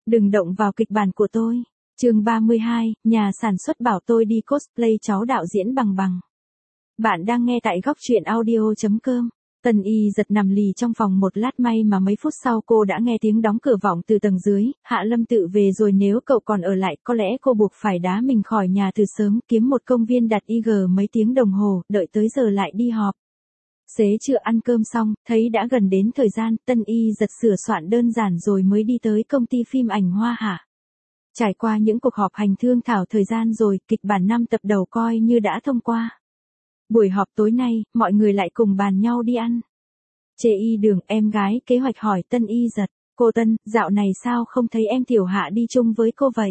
Đừng động vào kịch bản của tôi. Chương 32, nhà sản xuất bảo tôi đi cosplay cháu đạo diễn bằng bằng. Bạn đang nghe tại góc truyện audio.com. Tân Y giật nằm lì trong phòng một lát, may mà mấy phút sau cô đã nghe tiếng đóng cửa vọng từ tầng dưới. Hạ Lâm Tự về rồi, nếu cậu còn ở lại có lẽ cô buộc phải đá mình khỏi nhà từ sớm, kiếm một công viên đặt IG mấy tiếng đồng hồ, đợi tới giờ lại đi họp. Xế trưa ăn cơm xong, thấy đã gần đến thời gian, Tân Y giật sửa soạn đơn giản rồi mới đi tới công ty phim ảnh Hoa Hạ. Trải qua những cuộc họp hành thương thảo thời gian rồi, kịch bản 5 tập đầu coi như đã thông qua. Buổi họp tối nay, mọi người lại cùng bàn nhau đi ăn. Chê Y Đường, em gái kế hoạch hỏi Tân Y giật, cô Tân, dạo này sao không thấy em Tiểu Hạ đi chung với cô vậy?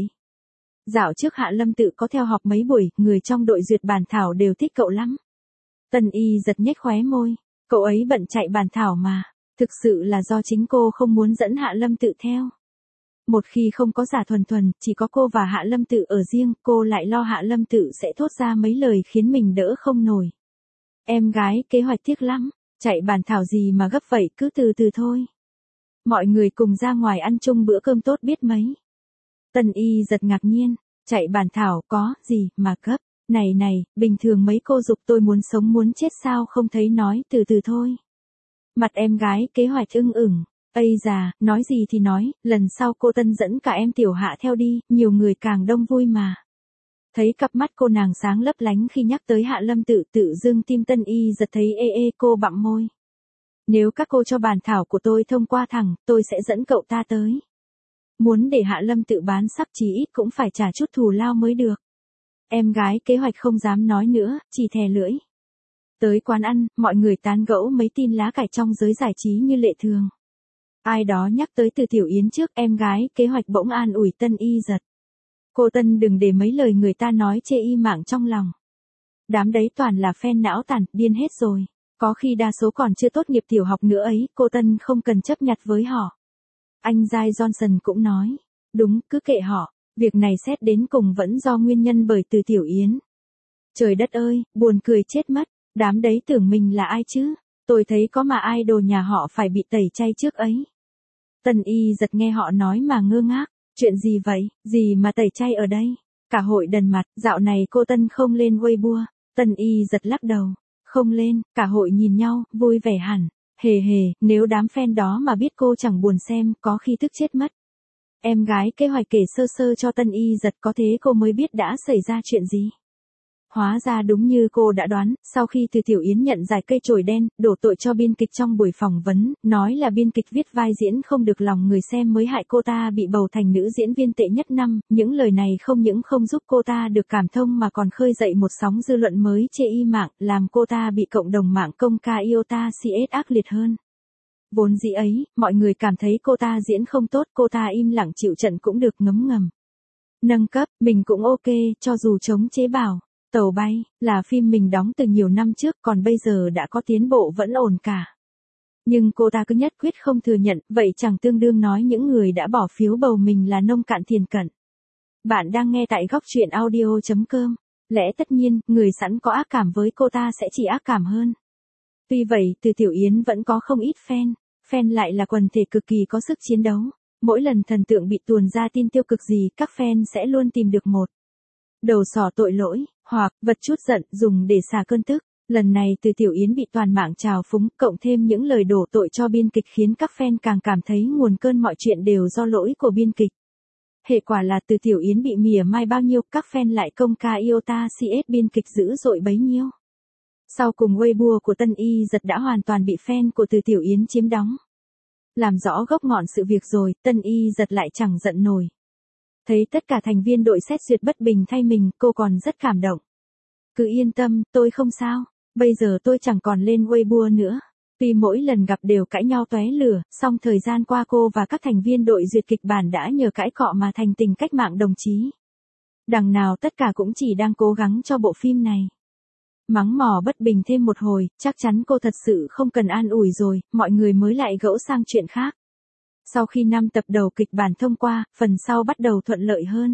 Dạo trước Hạ Lâm Tự có theo họp mấy buổi, người trong đội duyệt bản thảo đều thích cậu lắm. Tân Y giật nhếch khóe môi, cậu ấy bận chạy bản thảo mà, thực sự là do chính cô không muốn dẫn Hạ Lâm Tự theo. Một khi không có Giả Thuần Thuần, chỉ có cô và Hạ Lâm Tự ở riêng, cô lại lo Hạ Lâm Tự sẽ thốt ra mấy lời khiến mình đỡ không nổi. Em gái kế hoạch tiếc lắm, chạy bản thảo gì mà gấp vậy, cứ từ từ thôi. Mọi người cùng ra ngoài ăn chung bữa cơm tốt biết mấy. Tân Y giật ngạc nhiên, chạy bản thảo có gì mà gấp, này, bình thường mấy cô giục tôi muốn sống muốn chết sao không thấy nói từ từ thôi. Mặt em gái kế hoạch ưng ửng. Ây già, nói gì thì nói, lần sau cô Tân dẫn cả em Tiểu Hạ theo đi, nhiều người càng đông vui mà. Thấy cặp mắt cô nàng sáng lấp lánh khi nhắc tới Hạ Lâm Tự dưng tim Tân Y giật thấy ê, cô bặm môi. Nếu các cô cho bản thảo của tôi thông qua thẳng, tôi sẽ dẫn cậu ta tới. Muốn để Hạ Lâm Tự bán sắp chí ít cũng phải trả chút thù lao mới được. Em gái kế hoạch không dám nói nữa, chỉ thè lưỡi. Tới quán ăn, mọi người tán gẫu mấy tin lá cải trong giới giải trí như lệ thường. Ai đó nhắc tới Từ Tiểu Yến trước, em gái kế hoạch bỗng an ủi Tân Y giật. Cô Tân đừng để mấy lời người ta nói chê y mạng trong lòng. Đám đấy toàn là fan não tàn, điên hết rồi. Có khi đa số còn chưa tốt nghiệp tiểu học nữa ấy, cô Tân không cần chấp nhặt với họ. Anh Giai Johnson cũng nói. Đúng, cứ kệ họ, việc này xét đến cùng vẫn do nguyên nhân bởi Từ Tiểu Yến. Trời đất ơi, buồn cười chết mất, đám đấy tưởng mình là ai chứ? Tôi thấy có mà idol nhà họ phải bị tẩy chay trước ấy. Tân Y giật nghe họ nói mà ngơ ngác, chuyện gì vậy, gì mà tẩy chay ở đây? Cả hội đần mặt, dạo này cô Tân không lên Weibo. Tân Y giật lắc đầu, không lên, cả hội nhìn nhau, vui vẻ hẳn. Hề, nếu đám fan đó mà biết cô chẳng buồn xem, có khi tức chết mất. Em gái kế hoạch kể sơ sơ cho Tân Y giật, có thế cô mới biết đã xảy ra chuyện gì. Hóa ra đúng như cô đã đoán, sau khi Từ Tiểu Yến nhận giải cây chổi đen, đổ tội cho biên kịch trong buổi phỏng vấn, nói là biên kịch viết vai diễn không được lòng người xem mới hại cô ta bị bầu thành nữ diễn viên tệ nhất năm, những lời này không những không giúp cô ta được cảm thông mà còn khơi dậy một sóng dư luận mới chê y mạng, làm cô ta bị cộng đồng mạng công ca iota CS ác liệt hơn. Vốn dĩ ấy, mọi người cảm thấy cô ta diễn không tốt, cô ta im lặng chịu trận cũng được ngấm ngầm. Nâng cấp, mình cũng ok, cho dù chống chế bảo. Tàu bay, là phim mình đóng từ nhiều năm trước, còn bây giờ đã có tiến bộ vẫn ổn cả. Nhưng cô ta cứ nhất quyết không thừa nhận, vậy chẳng tương đương nói những người đã bỏ phiếu bầu mình là nông cạn thiền cận. Bạn đang nghe tại góc truyện audio.com. Lẽ tất nhiên, người sẵn có ác cảm với cô ta sẽ chỉ ác cảm hơn. Tuy vậy, Từ Tiểu Yến vẫn có không ít fan lại là quần thể cực kỳ có sức chiến đấu. Mỗi lần thần tượng bị tuồn ra tin tiêu cực gì, các fan sẽ luôn tìm được một đầu sỏ tội lỗi, hoặc vật chút giận dùng để xả cơn tức. Lần này Từ Tiểu Yến bị toàn mạng trào phúng, cộng thêm những lời đổ tội cho biên kịch khiến các fan càng cảm thấy nguồn cơn mọi chuyện đều do lỗi của biên kịch. Hệ quả là Từ Tiểu Yến bị mỉa mai bao nhiêu, các fan lại công ca iota CS biên kịch dữ dội bấy nhiêu. Sau cùng Weibo của Tân Y giật đã hoàn toàn bị fan của Từ Tiểu Yến chiếm đóng. Làm rõ gốc ngọn sự việc rồi, Tân Y giật lại chẳng giận nổi. Thấy tất cả thành viên đội xét duyệt bất bình thay mình, cô còn rất cảm động. Cứ yên tâm, tôi không sao, bây giờ tôi chẳng còn lên Weibo nữa. Tuy mỗi lần gặp đều cãi nhau tóe lửa, song thời gian qua cô và các thành viên đội duyệt kịch bản đã nhờ cãi cọ mà thành tình cách mạng đồng chí. Đằng nào tất cả cũng chỉ đang cố gắng cho bộ phim này. Mắng mỏ bất bình thêm một hồi, chắc chắn cô thật sự không cần an ủi rồi, mọi người mới lại gẫu sang chuyện khác. Sau khi 5 tập đầu kịch bản thông qua, phần sau bắt đầu thuận lợi hơn.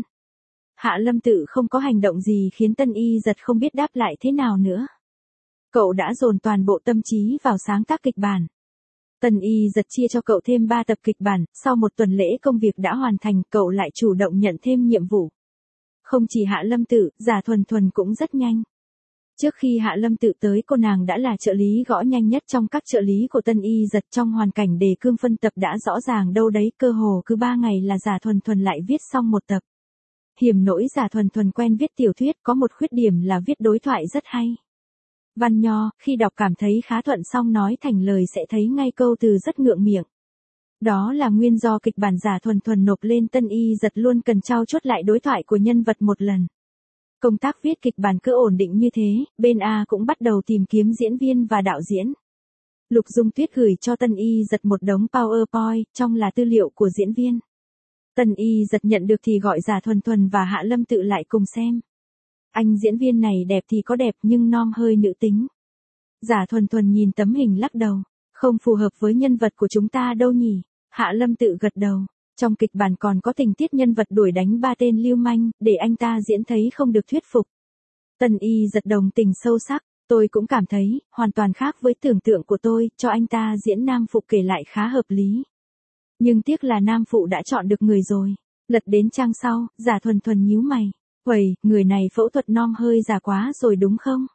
Hạ Lâm Tự không có hành động gì khiến Tân Y giật không biết đáp lại thế nào nữa. Cậu đã dồn toàn bộ tâm trí vào sáng tác kịch bản. Tân Y giật chia cho cậu thêm 3 tập kịch bản, sau một tuần lễ công việc đã hoàn thành, cậu lại chủ động nhận thêm nhiệm vụ. Không chỉ Hạ Lâm Tự, Giả Thuần Thuần cũng rất nhanh. Trước khi Hạ Lâm Tự tới, cô nàng đã là trợ lý gõ nhanh nhất trong các trợ lý của Tân Y giật. Trong hoàn cảnh đề cương phân tập đã rõ ràng đâu đấy, cơ hồ cứ 3 ngày là Giả Thuần Thuần lại viết xong một tập. Hiểm nỗi Giả Thuần Thuần quen viết tiểu thuyết, có một khuyết điểm là viết đối thoại rất hay. Văn nho, khi đọc cảm thấy khá thuận, xong nói thành lời sẽ thấy ngay câu từ rất ngượng miệng. Đó là nguyên do kịch bản Giả Thuần Thuần nộp lên Tân Y giật luôn cần trau chuốt lại đối thoại của nhân vật một lần. Công tác viết kịch bản cứ ổn định như thế, bên A cũng bắt đầu tìm kiếm diễn viên và đạo diễn. Lục Dung Tuyết gửi cho Tân Y giật một đống PowerPoint, trong là tư liệu của diễn viên. Tân Y giật nhận được thì gọi Giả Thuần Thuần và Hạ Lâm Tự lại cùng xem. Anh diễn viên này đẹp thì có đẹp nhưng nom hơi nữ tính. Giả Thuần Thuần nhìn tấm hình lắc đầu, không phù hợp với nhân vật của chúng ta đâu nhỉ. Hạ Lâm Tự gật đầu, trong kịch bản còn có tình tiết nhân vật đuổi đánh 3 tên lưu manh, để anh ta diễn thấy không được thuyết phục. Tân Y giật đồng tình sâu sắc, tôi cũng cảm thấy, hoàn toàn khác với tưởng tượng của tôi, cho anh ta diễn nam phụ kể lại khá hợp lý. Nhưng tiếc là nam phụ đã chọn được người rồi. Lật đến trang sau, Giả Thuần Thuần nhíu mày. Uầy, người này phẫu thuật nom hơi già quá rồi đúng không?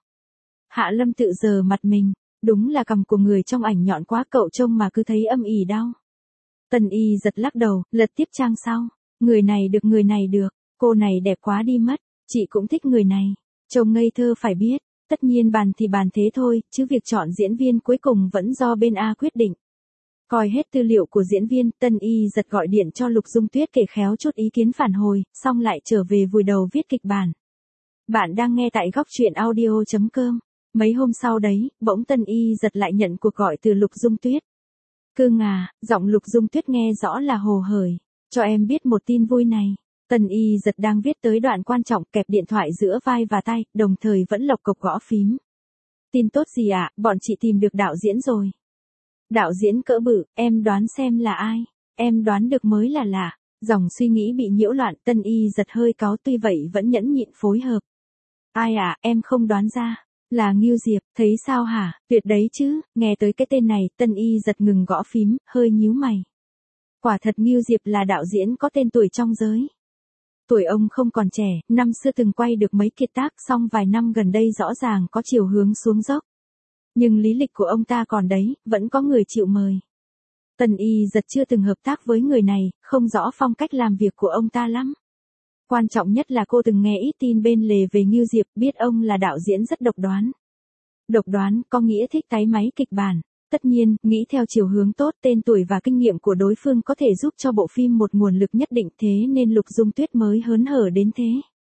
Hạ Lâm Tự giơ mặt mình, đúng là cằm của người trong ảnh nhọn quá, cậu trông mà cứ thấy âm ỉ đau. Tân Y giật lắc đầu, lật tiếp trang sau. Người này được, cô này đẹp quá đi mất, chị cũng thích người này. Trông ngây thơ phải biết, tất nhiên bàn thì bàn thế thôi, chứ việc chọn diễn viên cuối cùng vẫn do bên A quyết định. Coi hết tư liệu của diễn viên, Tân Y giật gọi điện cho Lục Dung Tuyết kể khéo chút ý kiến phản hồi, xong lại trở về vùi đầu viết kịch bản. Bạn đang nghe tại góc truyện audio.com. Mấy hôm sau đấy, bỗng Tân Y giật lại nhận cuộc gọi từ Lục Dung Tuyết. Cưng à, giọng Lục Dung Tuyết nghe rõ là hồ hởi. Cho em biết một tin vui này. Tân Y giật đang viết tới đoạn quan trọng, kẹp điện thoại giữa vai và tay, đồng thời vẫn lộc cộc gõ phím. Tin tốt gì ạ, bọn chị tìm được đạo diễn rồi. Đạo diễn cỡ bự, em đoán xem là ai? Em đoán được mới là lạ. Dòng suy nghĩ bị nhiễu loạn, Tân Y giật hơi cáu, tuy vậy vẫn nhẫn nhịn phối hợp. Ai à, em không đoán ra. Là Ngưu Diệp, thấy sao hả? Tuyệt đấy chứ. Nghe tới cái tên này, Tân Y giật ngừng gõ phím, hơi nhíu mày. Quả thật Ngưu Diệp là đạo diễn có tên tuổi trong giới. Tuổi ông không còn trẻ, năm xưa từng quay được mấy kiệt tác, song vài năm gần đây rõ ràng có chiều hướng xuống dốc. Nhưng lý lịch của ông ta còn đấy, vẫn có người chịu mời. Tân Y giật chưa từng hợp tác với người này, không rõ phong cách làm việc của ông ta lắm. Quan trọng nhất là cô từng nghe ít tin bên lề về Ngưu Diệp, biết ông là đạo diễn rất độc đoán. Độc đoán có nghĩa thích tái máy kịch bản. Tất nhiên, nghĩ theo chiều hướng tốt, tên tuổi và kinh nghiệm của đối phương có thể giúp cho bộ phim một nguồn lực nhất định, thế nên Lục Dung Tuyết mới hớn hở đến thế.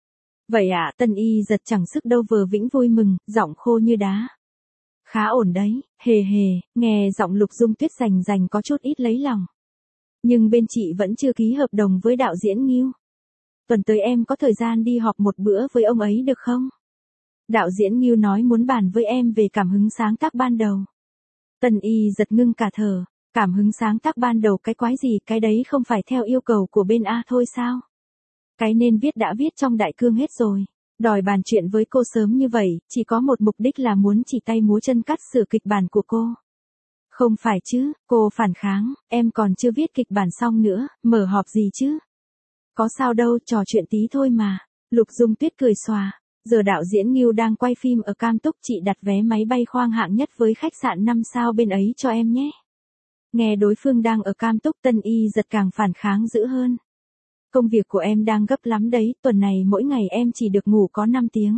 Vậy ạ, Tân Y giật chẳng sức đâu vờ vĩnh vui mừng, giọng khô như đá. Khá ổn đấy, hề hề, nghe giọng Lục Dung Tuyết rành có chút ít lấy lòng. Nhưng bên chị vẫn chưa ký hợp đồng với đạo diễn Ngưu. Tuần tới em có thời gian đi họp một bữa với ông ấy được không? Đạo diễn Ngưu nói muốn bàn với em về cảm hứng sáng tác ban đầu. Tân Y giật ngưng cả thở, cảm hứng sáng tác ban đầu cái quái gì, cái đấy không phải theo yêu cầu của bên A thôi sao? Cái nên viết đã viết trong đại cương hết rồi. Đòi bàn chuyện với cô sớm như vậy, chỉ có một mục đích là muốn chỉ tay múa chân cắt sửa kịch bản của cô. Không phải chứ, cô phản kháng, em còn chưa viết kịch bản xong nữa, mở họp gì chứ? Có sao đâu, trò chuyện tí thôi mà. Lục Dung Tuyết cười xòa. Giờ đạo diễn Ngưu đang quay phim ở Cam Túc, chị đặt vé máy bay khoang hạng nhất với khách sạn 5 sao bên ấy cho em nhé. Nghe đối phương đang ở Cam Túc, Tân Y giật càng phản kháng dữ hơn. Công việc của em đang gấp lắm đấy, tuần này mỗi ngày em chỉ được ngủ có 5 tiếng.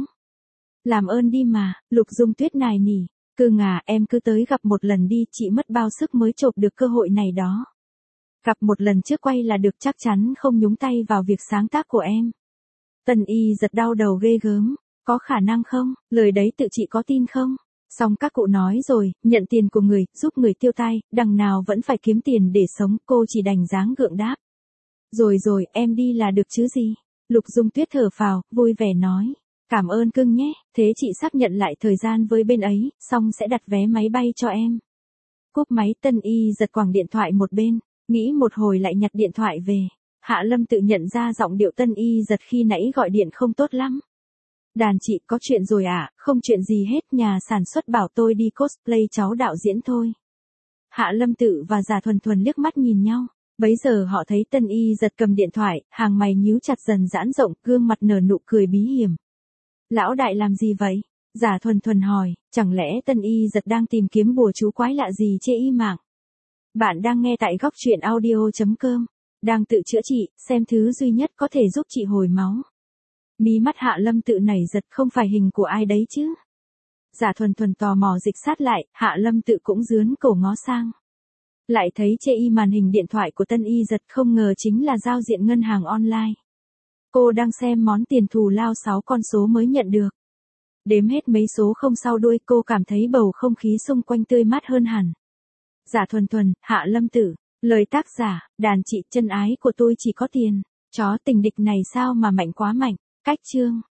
Làm ơn đi mà, Lục Dung Tuyết nài nỉ. Cưng à, em cứ tới gặp một lần đi, chị mất bao sức mới chộp được cơ hội này đó. Gặp một lần trước quay là được, chắc chắn không nhúng tay vào việc sáng tác của em. Tân Y giật đau đầu ghê gớm. Có khả năng không? Lời đấy tự chị có tin không? Xong các cụ nói rồi, nhận tiền của người, giúp người tiêu tai, đằng nào vẫn phải kiếm tiền để sống, cô chỉ đành dáng gượng đáp. Rồi, em đi là được chứ gì? Lục Dung Tuyết thở phào, vui vẻ nói. Cảm ơn cưng nhé, thế chị xác nhận lại thời gian với bên ấy, xong sẽ đặt vé máy bay cho em. Cúp máy, Tân Y giật quẳng điện thoại một bên, nghĩ một hồi lại nhặt điện thoại về. Hạ Lâm tự nhận ra giọng điệu Tân Y giật khi nãy gọi điện không tốt lắm. Đàn chị có chuyện rồi à, không chuyện gì hết, nhà sản xuất bảo tôi đi cosplay cháu đạo diễn thôi. Hạ Lâm Tự và Giả Thuần Thuần liếc mắt nhìn nhau. Bấy giờ họ thấy Tân Y Giật cầm điện thoại, hàng mày nhíu chặt dần giãn rộng, gương mặt nở nụ cười bí hiểm. Lão đại làm gì vậy? Giả Thuần Thuần hỏi, chẳng lẽ Tân Y Giật đang tìm kiếm bùa chú quái lạ gì chê y mạng? Bạn đang nghe tại góc truyện audio.com. Đang tự chữa trị, xem thứ duy nhất có thể giúp chị hồi máu. Mí mắt Hạ Lâm Tự nảy giật, không phải hình của ai đấy chứ? Giả Thuần Thuần tò mò dịch sát lại, Hạ Lâm Tự cũng dướn cổ ngó sang. Lại thấy chê y màn hình điện thoại của Tân Y Giật, không ngờ chính là giao diện ngân hàng online. Cô đang xem món tiền thù lao 6 con số mới nhận được. Đếm hết mấy số không sau đuôi, cô cảm thấy bầu không khí xung quanh tươi mát hơn hẳn. Giả Thuần Thuần, Hạ Lâm Tự, lời tác giả, đàn chị chân ái của tôi chỉ có tiền. Chó tình địch này sao mà mạnh quá mạnh. Cách chương